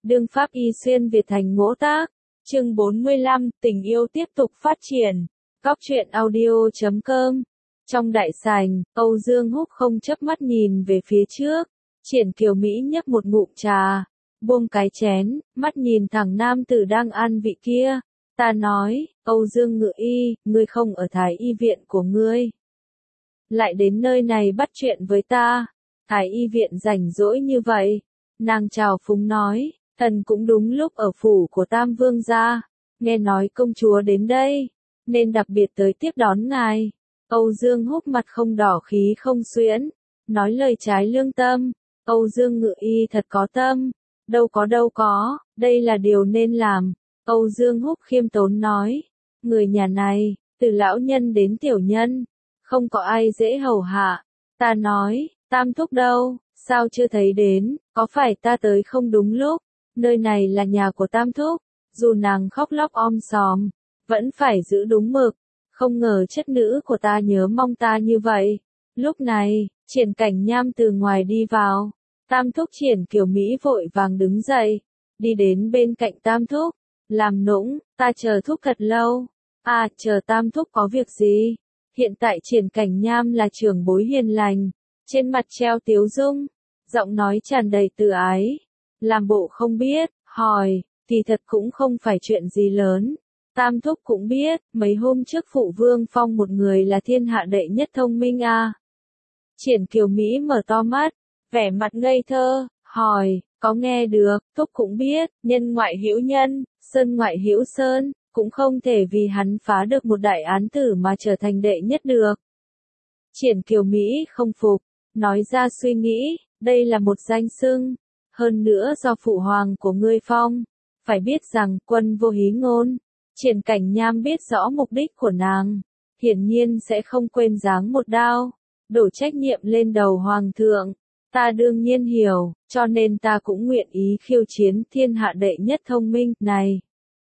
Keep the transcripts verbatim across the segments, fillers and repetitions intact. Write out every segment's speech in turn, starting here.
Đương pháp y xuyên Việt thành ngỗ tác. Chương bốn mươi lăm, tình yêu tiếp tục phát triển. Góc truyện audio chấm com. Trong đại sảnh, Âu Dương Húc không chớp mắt nhìn về phía trước. Triển Kiều Mỹ nhấp một ngụm trà, buông cái chén, mắt nhìn thẳng nam tử đang ăn vị kia. Ta nói, Âu Dương Ngự Y, ngươi không ở Thái Y viện của ngươi. Lại đến nơi này bắt chuyện với ta. Thái Y viện rảnh rỗi như vậy. Nàng chào phúng nói, thần cũng đúng lúc ở phủ của Tam Vương gia. Nghe nói công chúa đến đây, nên đặc biệt tới tiếp đón ngài. Âu Dương Húc mặt không đỏ khí không xuyễn, nói lời trái lương tâm. Âu Dương Ngự Y thật có tâm. Đâu có đâu có, đây là điều nên làm. Âu Dương Húc khiêm tốn nói, người nhà này, từ lão nhân đến tiểu nhân, không có ai dễ hầu hạ. Ta nói, Tam thúc đâu, sao chưa thấy đến, có phải ta tới không đúng lúc, nơi này là nhà của Tam thúc. Dù nàng khóc lóc om sòm, vẫn phải giữ đúng mực, không ngờ chất nữ của ta nhớ mong ta như vậy. Lúc này, Triển Cảnh Nham từ ngoài đi vào, Tam thúc Triển Kiều Mỹ vội vàng đứng dậy, đi đến bên cạnh Tam thúc, làm nũng, ta chờ thúc thật lâu. À, chờ Tam thúc có việc gì? Hiện tại Triển Cảnh Nham là trưởng bối hiền lành, trên mặt treo tiếu dung, giọng nói tràn đầy từ ái. Làm bộ không biết, hỏi, thì thật cũng không phải chuyện gì lớn. Tam thúc cũng biết, mấy hôm trước phụ vương phong một người là thiên hạ đệ nhất thông minh à. Triển Kiều Mỹ mở to mắt, vẻ mặt ngây thơ, hỏi, có nghe được, thúc cũng biết, nhân ngoại hữu nhân, sơn ngoại hữu sơn, cũng không thể vì hắn phá được một đại án tử mà trở thành đệ nhất được. Triển Kiều Mỹ không phục, nói ra suy nghĩ, đây là một danh xưng, hơn nữa do phụ hoàng của ngươi phong. Phải biết rằng quân vô hí ngôn. Triển Cảnh Nham biết rõ mục đích của nàng, hiển nhiên sẽ không quên giáng một đao, đổ trách nhiệm lên đầu hoàng thượng. Ta đương nhiên hiểu, cho nên ta cũng nguyện ý khiêu chiến thiên hạ đệ nhất thông minh này.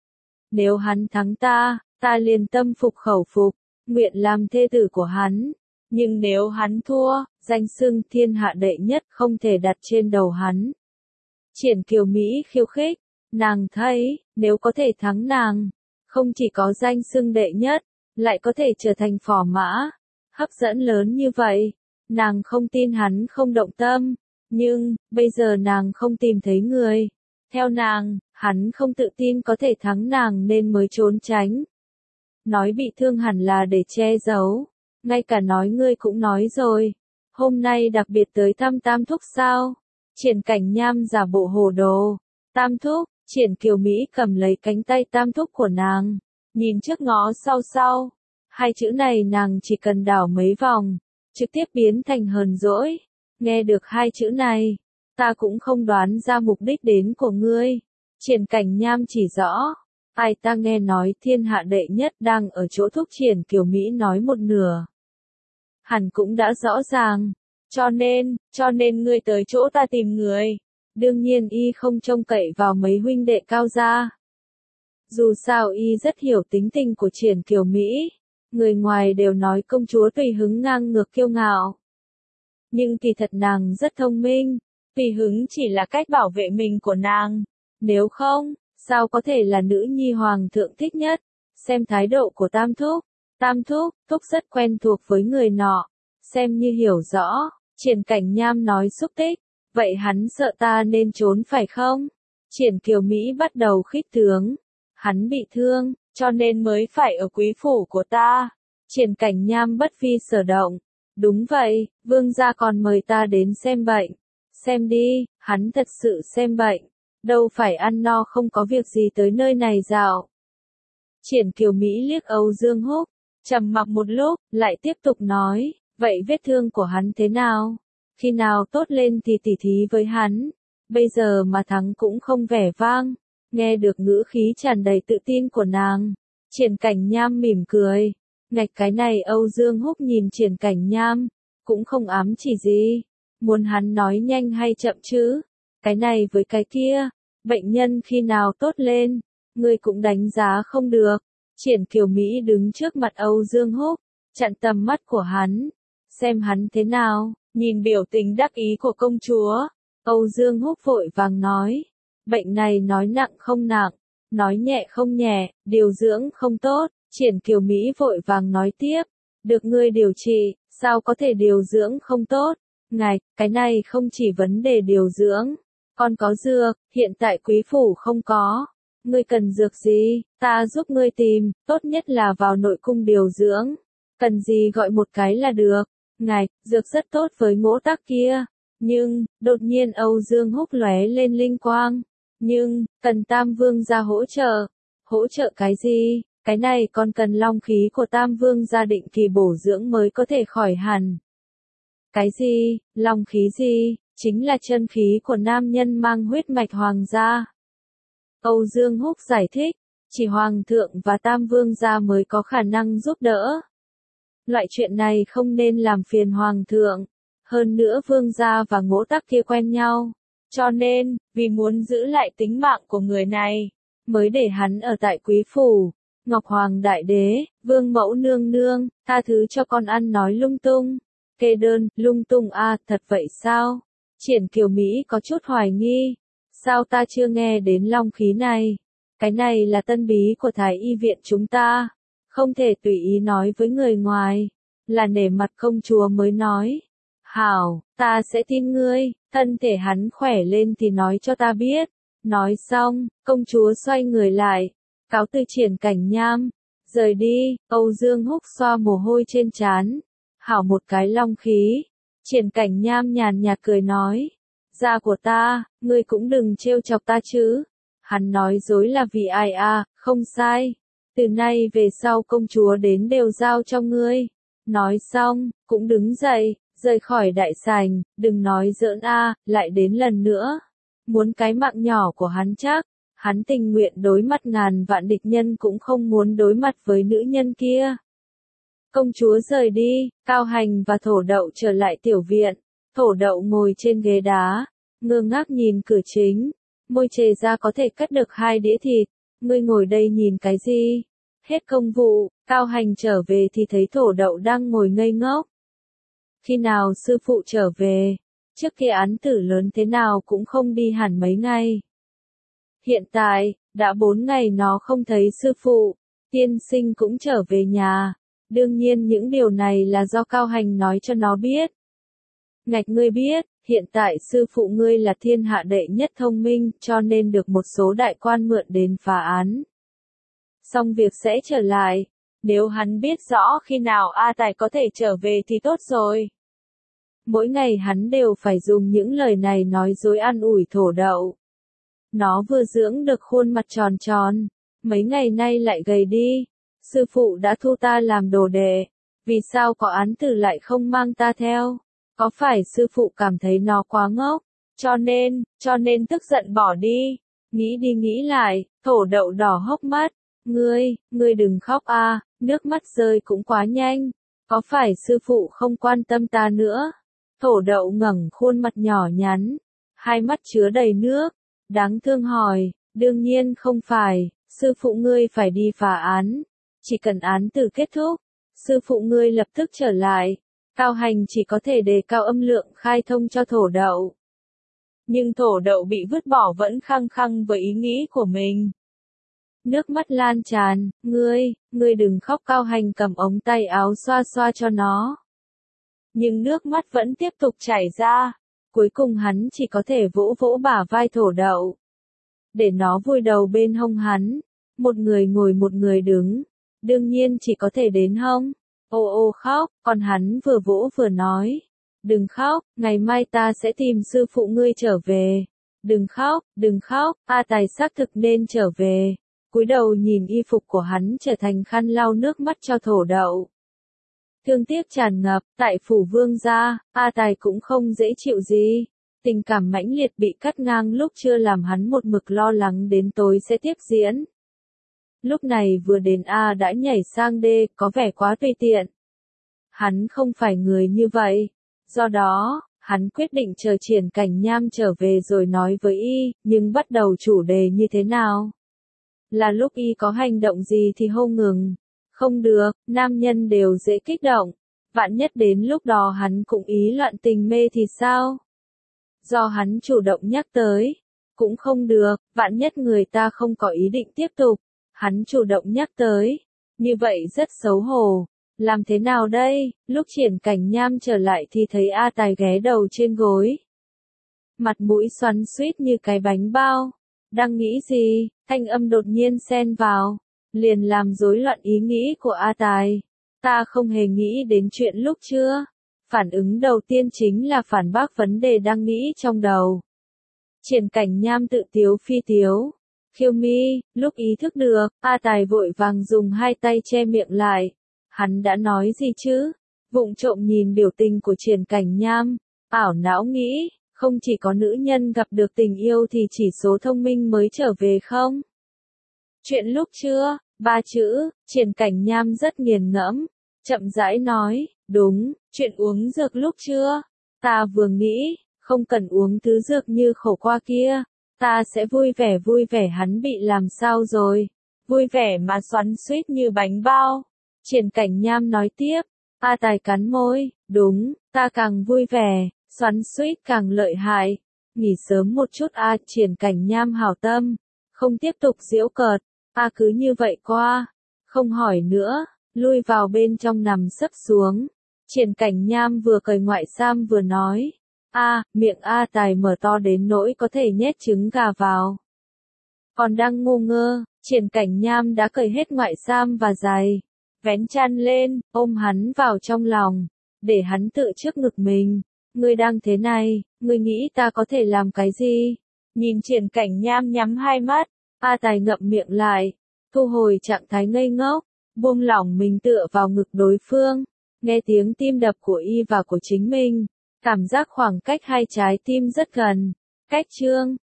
Nếu hắn thắng ta, ta liền tâm phục khẩu phục, nguyện làm thê tử của hắn. Nhưng nếu hắn thua, danh xưng thiên hạ đệ nhất không thể đặt trên đầu hắn. Triển Kiều Mỹ khiêu khích, nàng thấy, nếu có thể thắng nàng, không chỉ có danh xưng đệ nhất, lại có thể trở thành phò mã, hấp dẫn lớn như vậy. Nàng không tin hắn không động tâm, nhưng, bây giờ nàng không tìm thấy người. Theo nàng, hắn không tự tin có thể thắng nàng nên mới trốn tránh. Nói bị thương hẳn là để che giấu, ngay cả nói ngươi cũng nói rồi. Hôm nay đặc biệt tới thăm Tam thúc sao? Triển Cảnh Nham giả bộ hồ đồ. Tam thúc, Triển Kiều Mỹ cầm lấy cánh tay Tam thúc của nàng, nhìn trước ngó sau sau. Hai chữ này nàng chỉ cần đảo mấy vòng, trực tiếp biến thành hờn dỗi. Nghe được hai chữ này, ta cũng không đoán ra mục đích đến của ngươi. Triển Cảnh Nham chỉ rõ, ai ta nghe nói thiên hạ đệ nhất đang ở chỗ thúc. Triển Kiều Mỹ nói một nửa, hẳn cũng đã rõ ràng, cho nên, cho nên ngươi tới chỗ ta tìm người. Đương nhiên y không trông cậy vào mấy huynh đệ cao gia. Dù sao y rất hiểu tính tình của Triển Kiều Mỹ. Người ngoài đều nói công chúa tùy hứng ngang ngược kiêu ngạo. Nhưng kỳ thật nàng rất thông minh, tùy hứng chỉ là cách bảo vệ mình của nàng. Nếu không, sao có thể là nữ nhi hoàng thượng thích nhất? Xem thái độ của Tam thúc. Tam thúc, thúc rất quen thuộc với người nọ. Xem như hiểu rõ, Triển Cảnh Nham nói xúc tích. Vậy hắn sợ ta nên trốn phải không? Triển Kiều Mỹ bắt đầu khích tướng. Hắn bị thương, cho nên mới phải ở quý phủ của ta. Triển Cảnh Nham bất phi sở động. Đúng vậy, vương gia còn mời ta đến xem bệnh. Xem đi, hắn thật sự xem bệnh. Đâu phải ăn no không có việc gì tới nơi này dạo. Triển Kiều Mỹ liếc Âu Dương Húc, trầm mặc một lúc, lại tiếp tục nói, vậy vết thương của hắn thế nào? Khi nào tốt lên thì tỉ thí với hắn. Bây giờ mà thắng cũng không vẻ vang. Nghe được ngữ khí tràn đầy tự tin của nàng, Triển Cảnh Nham mỉm cười. Ngạch cái này Âu Dương Húc nhìn Triển Cảnh Nham, cũng không ám chỉ gì. Muốn hắn nói nhanh hay chậm chứ? Cái này với cái kia, bệnh nhân khi nào tốt lên, ngươi cũng đánh giá không được. Triển Kiều Mỹ đứng trước mặt Âu Dương Húc, chặn tầm mắt của hắn. Xem hắn thế nào? Nhìn biểu tình đắc ý của công chúa, Âu Dương Húc vội vàng nói, Bệnh này nói nặng không nặng, nói nhẹ không nhẹ, điều dưỡng không tốt. Triển Kiều Mỹ vội vàng nói tiếp, được ngươi điều trị, sao có thể điều dưỡng không tốt? Ngài, cái này không chỉ vấn đề điều dưỡng, còn có dược, hiện tại quý phủ không có. Ngươi cần dược gì, ta giúp ngươi tìm, tốt nhất là vào nội cung điều dưỡng. Cần gì gọi một cái là được. Ngài, dược rất tốt với ngỗ tắc kia. Nhưng, đột nhiên Âu Dương Húc lóe lên linh quang. Nhưng, cần Tam Vương gia hỗ trợ. Hỗ trợ cái gì? Cái này còn cần long khí của Tam Vương gia định kỳ bổ dưỡng mới có thể khỏi hẳn. Cái gì? Long khí gì? Chính là chân khí của nam nhân mang huyết mạch hoàng gia. Âu Dương Húc giải thích, chỉ hoàng thượng và Tam Vương gia mới có khả năng giúp đỡ. Loại chuyện này không nên làm phiền hoàng thượng. Hơn nữa Vương gia và Ngỗ Tắc kia quen nhau. Cho nên, vì muốn giữ lại tính mạng của người này, mới để hắn ở tại quý phủ. Ngọc Hoàng Đại Đế, Vương Mẫu Nương Nương, tha thứ cho con ăn nói lung tung. Kê đơn, lung tung à, thật vậy sao? Triển Kiều Mỹ có chút hoài nghi. Sao ta chưa nghe đến long khí này? Cái này là tân bí của Thái Y viện chúng ta. Không thể tùy ý nói với người ngoài. Là nể mặt công chúa mới nói. Hảo, ta sẽ tin ngươi, thân thể hắn khỏe lên thì nói cho ta biết. Nói xong, công chúa xoay người lại. Cáo từ Triển Cảnh Nham. Rời đi, Âu Dương Húc xoa mồ hôi trên trán. Hảo một cái long khí. Triển Cảnh Nham nhàn nhạt cười nói. Da của ta, ngươi cũng đừng trêu chọc ta chứ. Hắn nói dối là vì ai à, không sai. Từ nay về sau công chúa đến đều giao cho ngươi. Nói xong, cũng đứng dậy, rời khỏi đại sảnh, đừng nói giỡn a, lại đến lần nữa. Muốn cái mạng nhỏ của hắn chắc, hắn tình nguyện đối mặt ngàn vạn địch nhân cũng không muốn đối mặt với nữ nhân kia. Công chúa rời đi, Cao Hành và Thổ Đậu trở lại tiểu viện. Thổ Đậu ngồi trên ghế đá, ngơ ngác nhìn cửa chính. Môi chề ra có thể cắt được hai đĩa thịt. Ngươi ngồi đây nhìn cái gì? Hết công vụ, Cao Hành trở về thì thấy Thổ Đậu đang ngồi ngây ngốc. Khi nào sư phụ trở về? Trước kia án tử lớn thế nào cũng không đi hẳn mấy ngày. Hiện tại, đã bốn ngày nó không thấy sư phụ. Tiên sinh cũng trở về nhà. Đương nhiên những điều này là do Cao Hành nói cho nó biết. Ngạch ngươi biết, hiện tại sư phụ ngươi là thiên hạ đệ nhất thông minh, cho nên được một số đại quan mượn đến phá án. Xong việc sẽ trở lại. Nếu hắn biết rõ khi nào A Tài có thể trở về thì tốt rồi. Mỗi ngày hắn đều phải dùng những lời này nói dối an ủi Thổ Đậu. Nó vừa dưỡng được khuôn mặt tròn tròn, mấy ngày nay lại gầy đi. Sư phụ đã thu ta làm đồ đệ, vì sao có án tử lại không mang ta theo? Có phải sư phụ cảm thấy nó quá ngốc, cho nên, cho nên tức giận bỏ đi? Nghĩ đi nghĩ lại, Thổ Đậu đỏ hốc mắt. Ngươi, ngươi đừng khóc a, nước mắt rơi cũng quá nhanh. Có phải sư phụ không quan tâm ta nữa? Thổ Đậu ngẩng khuôn mặt nhỏ nhắn, hai mắt chứa đầy nước, đáng thương hỏi, đương nhiên không phải, sư phụ ngươi phải đi phá án. Chỉ cần án tử kết thúc, sư phụ ngươi lập tức trở lại. Cao Hành chỉ có thể đề cao âm lượng khai thông cho Thổ Đậu. Nhưng Thổ Đậu bị vứt bỏ vẫn khăng khăng với ý nghĩ của mình. Nước mắt lan tràn, ngươi, ngươi đừng khóc. Cao Hành cầm ống tay áo xoa xoa cho nó. Nhưng nước mắt vẫn tiếp tục chảy ra. Cuối cùng hắn chỉ có thể vỗ vỗ bả vai Thổ Đậu. Để nó vùi đầu bên hông hắn. Một người ngồi một người đứng. Đương nhiên chỉ có thể đến hông. Ô ô khóc, còn hắn vừa vỗ vừa nói. Đừng khóc, ngày mai ta sẽ tìm sư phụ ngươi trở về. Đừng khóc, đừng khóc, A Tài xác thực nên trở về. Cúi đầu nhìn y phục của hắn trở thành khăn lau nước mắt cho Thổ Đậu. Thương tiếc tràn ngập, tại phủ Vương gia, A Tài cũng không dễ chịu gì. Tình cảm mãnh liệt bị cắt ngang lúc chưa làm hắn một mực lo lắng đến tối sẽ tiếp diễn. Lúc này vừa đến A đã nhảy sang D, có vẻ quá tùy tiện. Hắn không phải người như vậy. Do đó, hắn quyết định chờ Triển Cảnh Nham trở về rồi nói với y, nhưng bắt đầu chủ đề như thế nào? Là lúc y có hành động gì thì hô ngừng. Không được, nam nhân đều dễ kích động. Vạn nhất đến lúc đó hắn cũng ý loạn tình mê thì sao? Do hắn chủ động nhắc tới. cũng không được, vạn nhất người ta không có ý định tiếp tục. Hắn chủ động nhắc tới. Như vậy rất xấu hổ. Làm thế nào đây? Lúc Triển Cảnh Nham trở lại thì thấy A Tài ghé đầu trên gối. Mặt mũi xoắn xuýt như cái bánh bao. Đang nghĩ gì? Thanh âm đột nhiên xen vào. Liền làm rối loạn ý nghĩ của A Tài. Ta không hề nghĩ đến chuyện lúc chưa. Phản ứng đầu tiên chính là phản bác vấn đề đang nghĩ trong đầu. Triển Cảnh Nham tự tiếu phi tiếu. Khiêu mi, lúc ý thức được, A Tài vội vàng dùng hai tay che miệng lại. Hắn đã nói gì chứ? Vụng trộm nhìn biểu tình của Triển Cảnh Nham, ảo não nghĩ, không chỉ có nữ nhân gặp được tình yêu thì chỉ số thông minh mới trở về không? Chuyện lúc chưa, ba chữ, Triển Cảnh Nham rất nghiền ngẫm, chậm rãi nói, đúng, chuyện uống dược lúc chưa? Ta vừa nghĩ, không cần uống thứ dược như khổ qua kia, ta sẽ vui vẻ vui vẻ. Hắn bị làm sao rồi? Vui vẻ mà xoắn xuýt như bánh bao. Triển Cảnh Nham nói tiếp, A Tài cắn môi, đúng, ta càng vui vẻ, xoắn xuýt càng lợi hại. Nghỉ sớm một chút a. À, Triển Cảnh Nham hảo tâm, không tiếp tục giễu cợt, a à, cứ như vậy qua, không hỏi nữa, lui vào bên trong nằm sấp xuống. Triển Cảnh Nham vừa cởi ngoại sam vừa nói, a, à, miệng A Tài mở to đến nỗi có thể nhét trứng gà vào. Còn đang ngu ngơ, Triển Cảnh Nham đã cởi hết ngoại sam và giày, vén chăn lên, ôm hắn vào trong lòng, để hắn tự trước ngực mình. Ngươi đang thế này, ngươi nghĩ ta có thể làm cái gì? Nhìn Triển Cảnh Nham nhắm hai mắt, A Tài ngậm miệng lại, thu hồi trạng thái ngây ngốc, buông lỏng mình tựa vào ngực đối phương, nghe tiếng tim đập của y và của chính mình, cảm giác khoảng cách hai trái tim rất gần. Cách chương